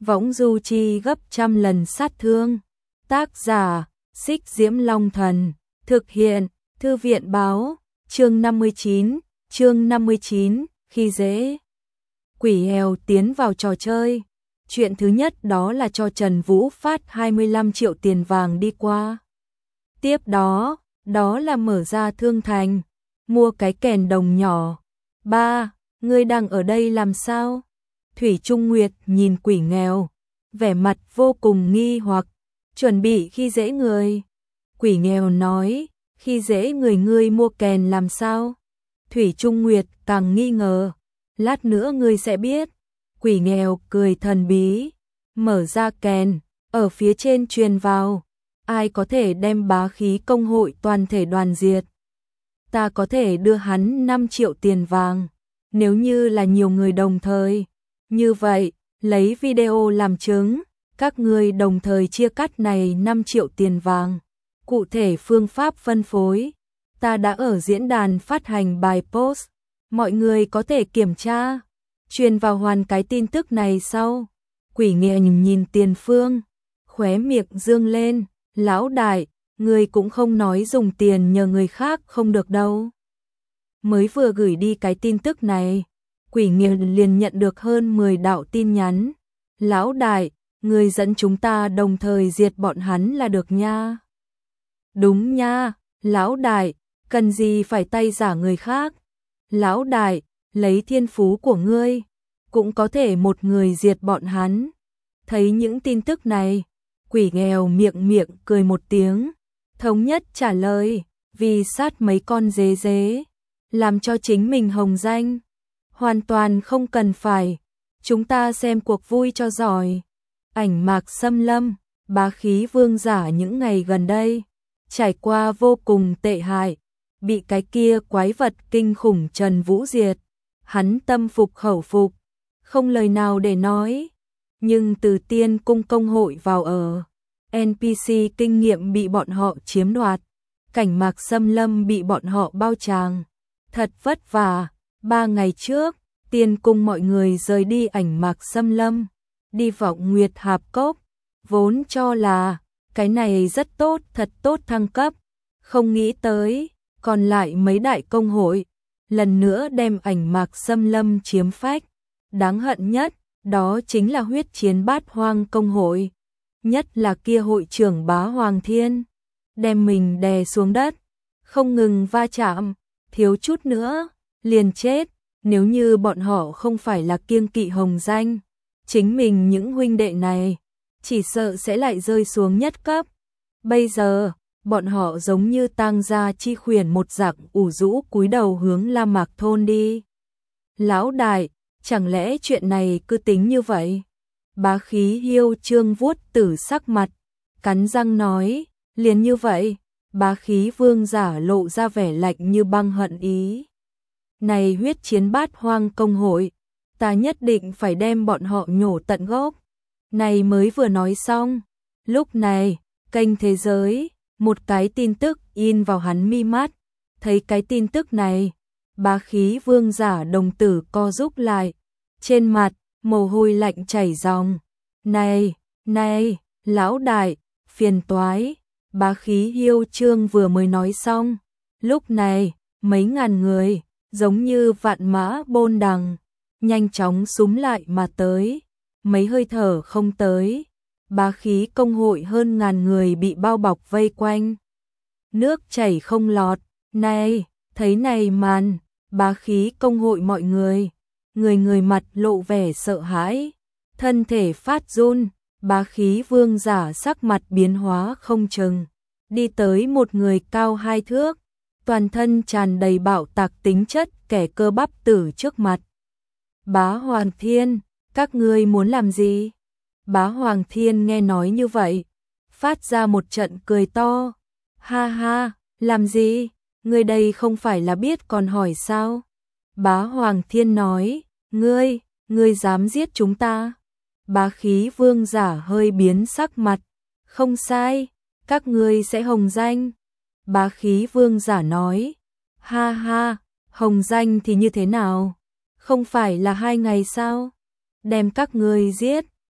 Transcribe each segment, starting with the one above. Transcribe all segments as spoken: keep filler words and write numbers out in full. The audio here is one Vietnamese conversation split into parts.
võng du chi gấp trăm lần sát thương. Tác giả, Xích Diễm Long Thần, thực hiện, Thư viện báo, chương năm mươi chín, chương năm mươi chín, khi dễ. Quỷ hèo tiến vào trò chơi. Chuyện thứ nhất đó là cho Trần Vũ phát hai mươi lăm triệu tiền vàng đi qua. Tiếp đó, đó là mở ra thương thành, mua cái kèn đồng nhỏ. Ba, ngươi đang ở đây làm sao? Thủy Trung Nguyệt nhìn quỷ nghèo, vẻ mặt vô cùng nghi hoặc, chuẩn bị khi dễ người. Quỷ nghèo nói, khi dễ người ngươi mua kèn làm sao? Thủy Trung Nguyệt càng nghi ngờ, lát nữa ngươi sẽ biết. Quỷ nghèo cười thần bí, mở ra kèn, ở phía trên truyền vào. Ai có thể đem bá khí công hội toàn thể đoàn diệt? Ta có thể đưa hắn năm triệu tiền vàng, nếu như là nhiều người đồng thời. Như vậy, lấy video làm chứng, các ngươi đồng thời chia cắt này năm triệu tiền vàng. Cụ thể phương pháp phân phối, ta đã ở diễn đàn phát hành bài post, mọi người có thể kiểm tra, truyền vào hoàn cái tin tức này sau. Quỷ nghèo nhìn Tiền Phương, khóe miệng dương lên, lão đại, người cũng không nói dùng tiền nhờ người khác không được đâu. Mới vừa gửi đi cái tin tức này, quỷ nghèo liền nhận được hơn mười đạo tin nhắn. Lão đại, người dẫn chúng ta đồng thời diệt bọn hắn là được nha. Đúng nha, lão đại, cần gì phải tay giả người khác. Lão đại, lấy thiên phú của ngươi, cũng có thể một người diệt bọn hắn. Thấy những tin tức này, quỷ nghèo miệng miệng cười một tiếng, thống nhất trả lời, vì sát mấy con dế dế, làm cho chính mình hồng danh. Hoàn toàn không cần phải, chúng ta xem cuộc vui cho giỏi. Ảnh Mạc Xâm Lâm, bá khí vương giả những ngày gần đây, trải qua vô cùng tệ hại, bị cái kia quái vật kinh khủng Trần Vũ diệt. Hắn tâm phục khẩu phục, không lời nào để nói. Nhưng từ Tiên Cung công hội vào ở, en pê xê kinh nghiệm bị bọn họ chiếm đoạt, Cảnh Mạc Xâm Lâm bị bọn họ bao tràng. Thật vất vả, ba ngày trước, Tiên Cung mọi người rời đi Ảnh Mạc Xâm Lâm, đi Vọng Nguyệt Hạp Cốc, vốn cho là cái này rất tốt, thật tốt thăng cấp, không nghĩ tới, còn lại mấy đại công hội, lần nữa đem Ảnh Mạc Xâm Lâm chiếm phách. Đáng hận nhất, đó chính là Huyết Chiến Bát Hoang công hội, nhất là kia hội trưởng Bá Hoàng Thiên, đem mình đè xuống đất, không ngừng va chạm, thiếu chút nữa, liền chết. Nếu như bọn họ không phải là kiêng kỵ hồng danh, chính mình những huynh đệ này, chỉ sợ sẽ lại rơi xuống nhất cấp. Bây giờ, bọn họ giống như tang gia chi khuyển một dạng ủ rũ cúi đầu hướng La Mạc thôn đi. Lão đại, chẳng lẽ chuyện này cứ tính như vậy? Bá khí hiêu trương vuốt tử sắc mặt, cắn răng nói, liền như vậy. Bá khí vương giả lộ ra vẻ lạnh như băng hận ý. Này Huyết Chiến Bát Hoang công hội, ta nhất định phải đem bọn họ nhổ tận gốc. Này mới vừa nói xong, lúc này, kênh thế giới, một cái tin tức in vào hắn mi mắt. Thấy cái tin tức này, bá khí vương giả đồng tử co rúm lại, trên mặt, mồ hôi lạnh chảy ròng. Này, này, lão đại, phiền toái. Bá khí hiêu trương vừa mới nói xong, lúc này, mấy ngàn người, giống như vạn mã bôn đằng, nhanh chóng xúm lại mà tới. Mấy hơi thở không tới, bá khí công hội hơn ngàn người bị bao bọc vây quanh. Nước chảy không lọt. Này, thấy này màn, bá khí công hội mọi người, người người mặt lộ vẻ sợ hãi, thân thể phát run. Bá khí vương giả sắc mặt biến hóa không chừng, đi tới một người cao hai thước, toàn thân tràn đầy bạo tạc tính chất kẻ cơ bắp tử trước mặt. Bá Hoàng Thiên, các ngươi muốn làm gì? Bá Hoàng Thiên nghe nói như vậy, phát ra một trận cười to. Ha ha, làm gì? Ngươi đây không phải là biết còn hỏi sao? Bá Hoàng Thiên nói, ngươi, ngươi dám giết chúng ta? Bá khí vương giả hơi biến sắc mặt, không sai, các ngươi sẽ hồng danh. Bá khí vương giả nói, ha ha, hồng danh thì như thế nào? Không phải là hai ngày sao? Đem các ngươi giết,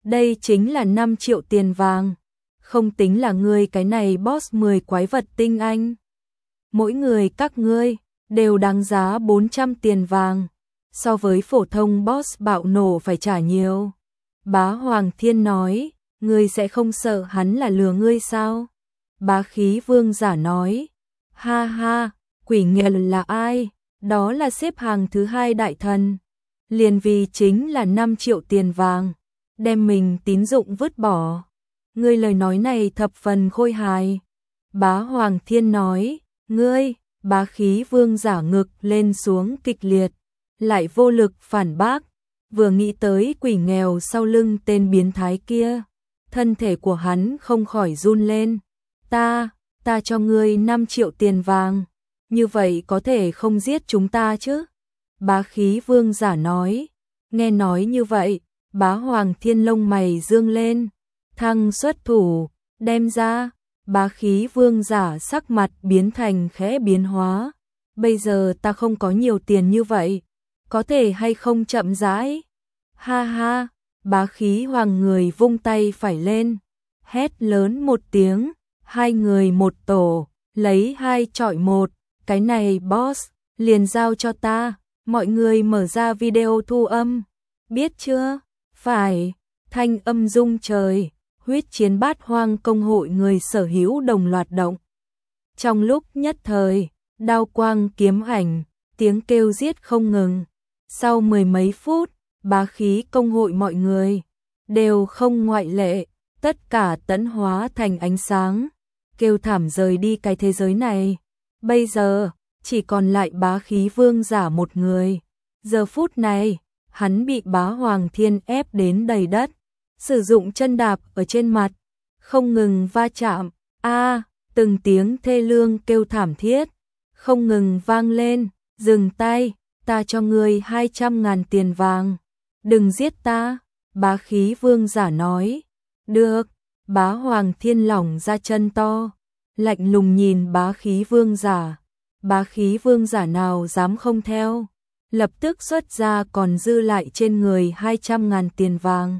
Đây chính là năm triệu tiền vàng. Không tính là ngươi cái này boss mười quái vật tinh anh. Mỗi người các ngươi đều đáng giá bốn trăm tiền vàng. So với phổ thông boss bạo nổ phải trả nhiều. Bá Hoàng Thiên nói, ngươi sẽ không sợ hắn là lừa ngươi sao? Bá Khí Vương giả nói, ha ha, quỷ nghèo là ai? Đó là xếp hàng thứ hai đại thần. Liền vì chính là năm triệu tiền vàng, đem mình tín dụng vứt bỏ. Ngươi lời nói này thập phần khôi hài. Bá Hoàng Thiên nói, ngươi, Bá Khí Vương giả ngực lên xuống kịch liệt, lại vô lực phản bác, vừa nghĩ tới quỷ nghèo sau lưng tên biến thái kia, thân thể của hắn không khỏi run lên. Ta, ta cho ngươi năm triệu tiền vàng, như vậy có thể không giết chúng ta chứ? Bá Khí Vương giả nói. Nghe nói như vậy, Bá Hoàng Thiên lông mày dương lên, thăng xuất thủ, đem ra. Bá Khí Vương giả sắc mặt biến thành khẽ biến hóa. Bây giờ ta không có nhiều tiền như vậy, có thể hay không chậm rãi? Ha ha, Bá Khí Hoàng người vung tay phải lên, hét lớn một tiếng, hai người một tổ, lấy hai chọi một, cái này boss, liền giao cho ta, mọi người mở ra video thu âm, biết chưa? Phải, thanh âm rung trời, huyết chiến bát hoang công hội người sở hữu đồng loạt động. Trong lúc nhất thời, đao quang kiếm ảnh, tiếng kêu giết không ngừng. Sau mười mấy phút, bá khí công hội mọi người đều không ngoại lệ, tất cả tẫn hóa thành ánh sáng, kêu thảm rời đi cái thế giới này. Bây giờ, chỉ còn lại bá khí vương giả một người. Giờ phút này, hắn bị Bá Hoàng Thiên ép đến đầy đất, sử dụng chân đạp ở trên mặt, không ngừng va chạm. A, từng tiếng thê lương kêu thảm thiết, không ngừng vang lên. Dừng tay, ta cho ngươi hai trăm ngàn tiền vàng. Đừng giết ta, bá khí vương giả nói. Được, Bá Hoàng Thiên lỏng ra chân to, lạnh lùng nhìn bá khí vương giả. Bá khí vương giả nào dám không theo, lập tức xuất ra còn dư lại trên người hai trăm ngàn tiền vàng.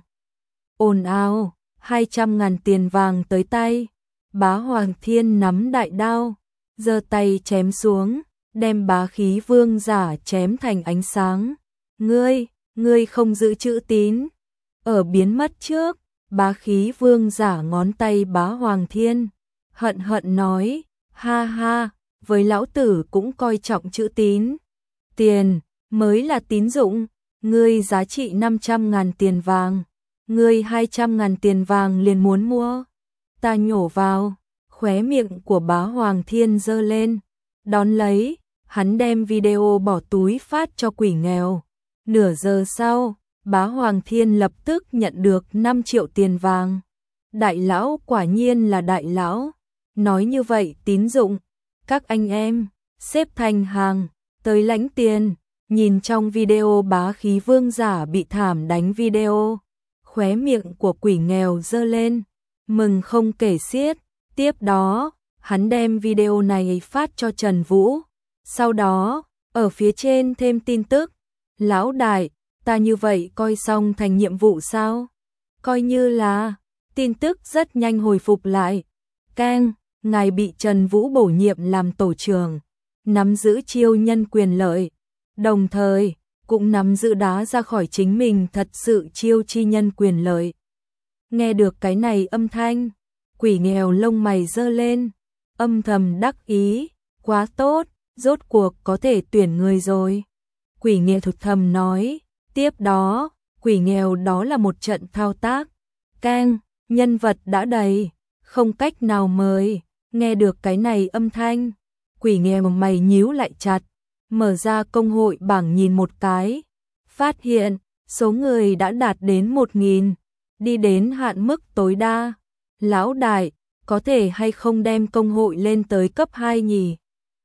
Ồn ào, hai trăm ngàn tiền vàng tới tay, Bá Hoàng Thiên nắm đại đao, giơ tay chém xuống, đem bá khí vương giả chém thành ánh sáng. Ngươi, ngươi không giữ chữ tín, ở biến mất trước. Bá khí vương giả ngón tay Bá Hoàng Thiên, hận hận nói, ha ha, với lão tử cũng coi trọng chữ tín. Tiền, mới là tín dụng, ngươi giá trị năm trăm ngàn tiền vàng, ngươi hai trăm ngàn tiền vàng liền muốn mua. Ta nhổ vào, khóe miệng của Bá Hoàng Thiên giơ lên, đón lấy, hắn đem video bỏ túi phát cho quỷ nghèo. Nửa giờ sau, Bá Hoàng Thiên lập tức nhận được năm triệu tiền vàng. Đại lão quả nhiên là đại lão. Nói như vậy tín dụng, các anh em, xếp thành hàng, tới lãnh tiền. Nhìn trong video bá khí vương giả bị thảm đánh video, khóe miệng của quỷ nghèo giơ lên, mừng không kể xiết. Tiếp đó, hắn đem video này phát cho Trần Vũ. Sau đó, ở phía trên thêm tin tức, lão đại, ta như vậy coi xong thành nhiệm vụ sao? Coi như là, tin tức rất nhanh hồi phục lại. Keng, ngài bị Trần Vũ bổ nhiệm làm tổ trưởng, nắm giữ chiêu nhân quyền lợi, đồng thời cũng nắm giữ đá ra khỏi chính mình thật sự chiêu chi nhân quyền lợi. Nghe được cái này âm thanh, quỷ nghèo lông mày giơ lên, âm thầm đắc ý, quá tốt, rốt cuộc có thể tuyển người rồi. Quỷ nghèo thực thầm nói. Tiếp đó, quỷ nghèo đó là một trận thao tác. Keng, nhân vật đã đầy, không cách nào mời. Nghe được cái này âm thanh, quỷ nghèo mày nhíu lại chặt, mở ra công hội bảng nhìn một cái, phát hiện số người đã đạt đến một nghìn, đi đến hạn mức tối đa. Lão đại, có thể hay không đem công hội lên tới cấp hai nhỉ?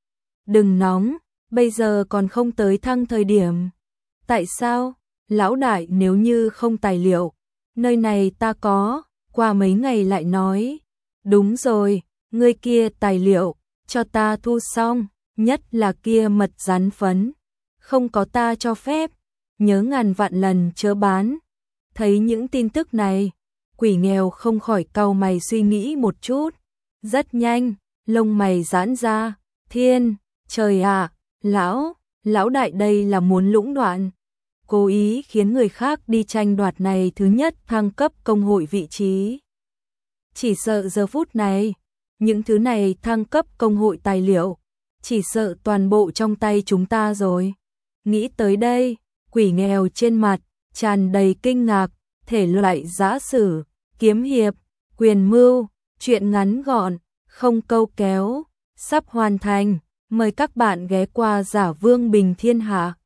Đừng nóng, bây giờ còn không tới thăng thời điểm. Tại sao? Lão đại, nếu như không tài liệu, nơi này ta có, qua mấy ngày lại nói. Đúng rồi, người kia tài liệu, cho ta thu xong, nhất là kia mật rắn phấn, không có ta cho phép, nhớ ngàn vạn lần chớ bán. Thấy những tin tức này, Quỷ nghèo không khỏi cau mày suy nghĩ một chút. Rất nhanh, lông mày giãn ra, thiên, trời ạ, lão, lão đại đây là muốn lũng đoạn. Cố ý khiến người khác đi tranh đoạt này thứ nhất thăng cấp công hội vị trí. Chỉ sợ giờ phút này, những thứ này thăng cấp công hội tài liệu, chỉ sợ toàn bộ trong tay chúng ta rồi. Nghĩ tới đây, Quỷ nghèo trên mặt, tràn đầy kinh ngạc, thể loại giã sử, kiếm hiệp, quyền mưu, chuyện ngắn gọn, không câu kéo, sắp hoàn thành, mời các bạn ghé qua Giả Vương Bình Thiên Hạ.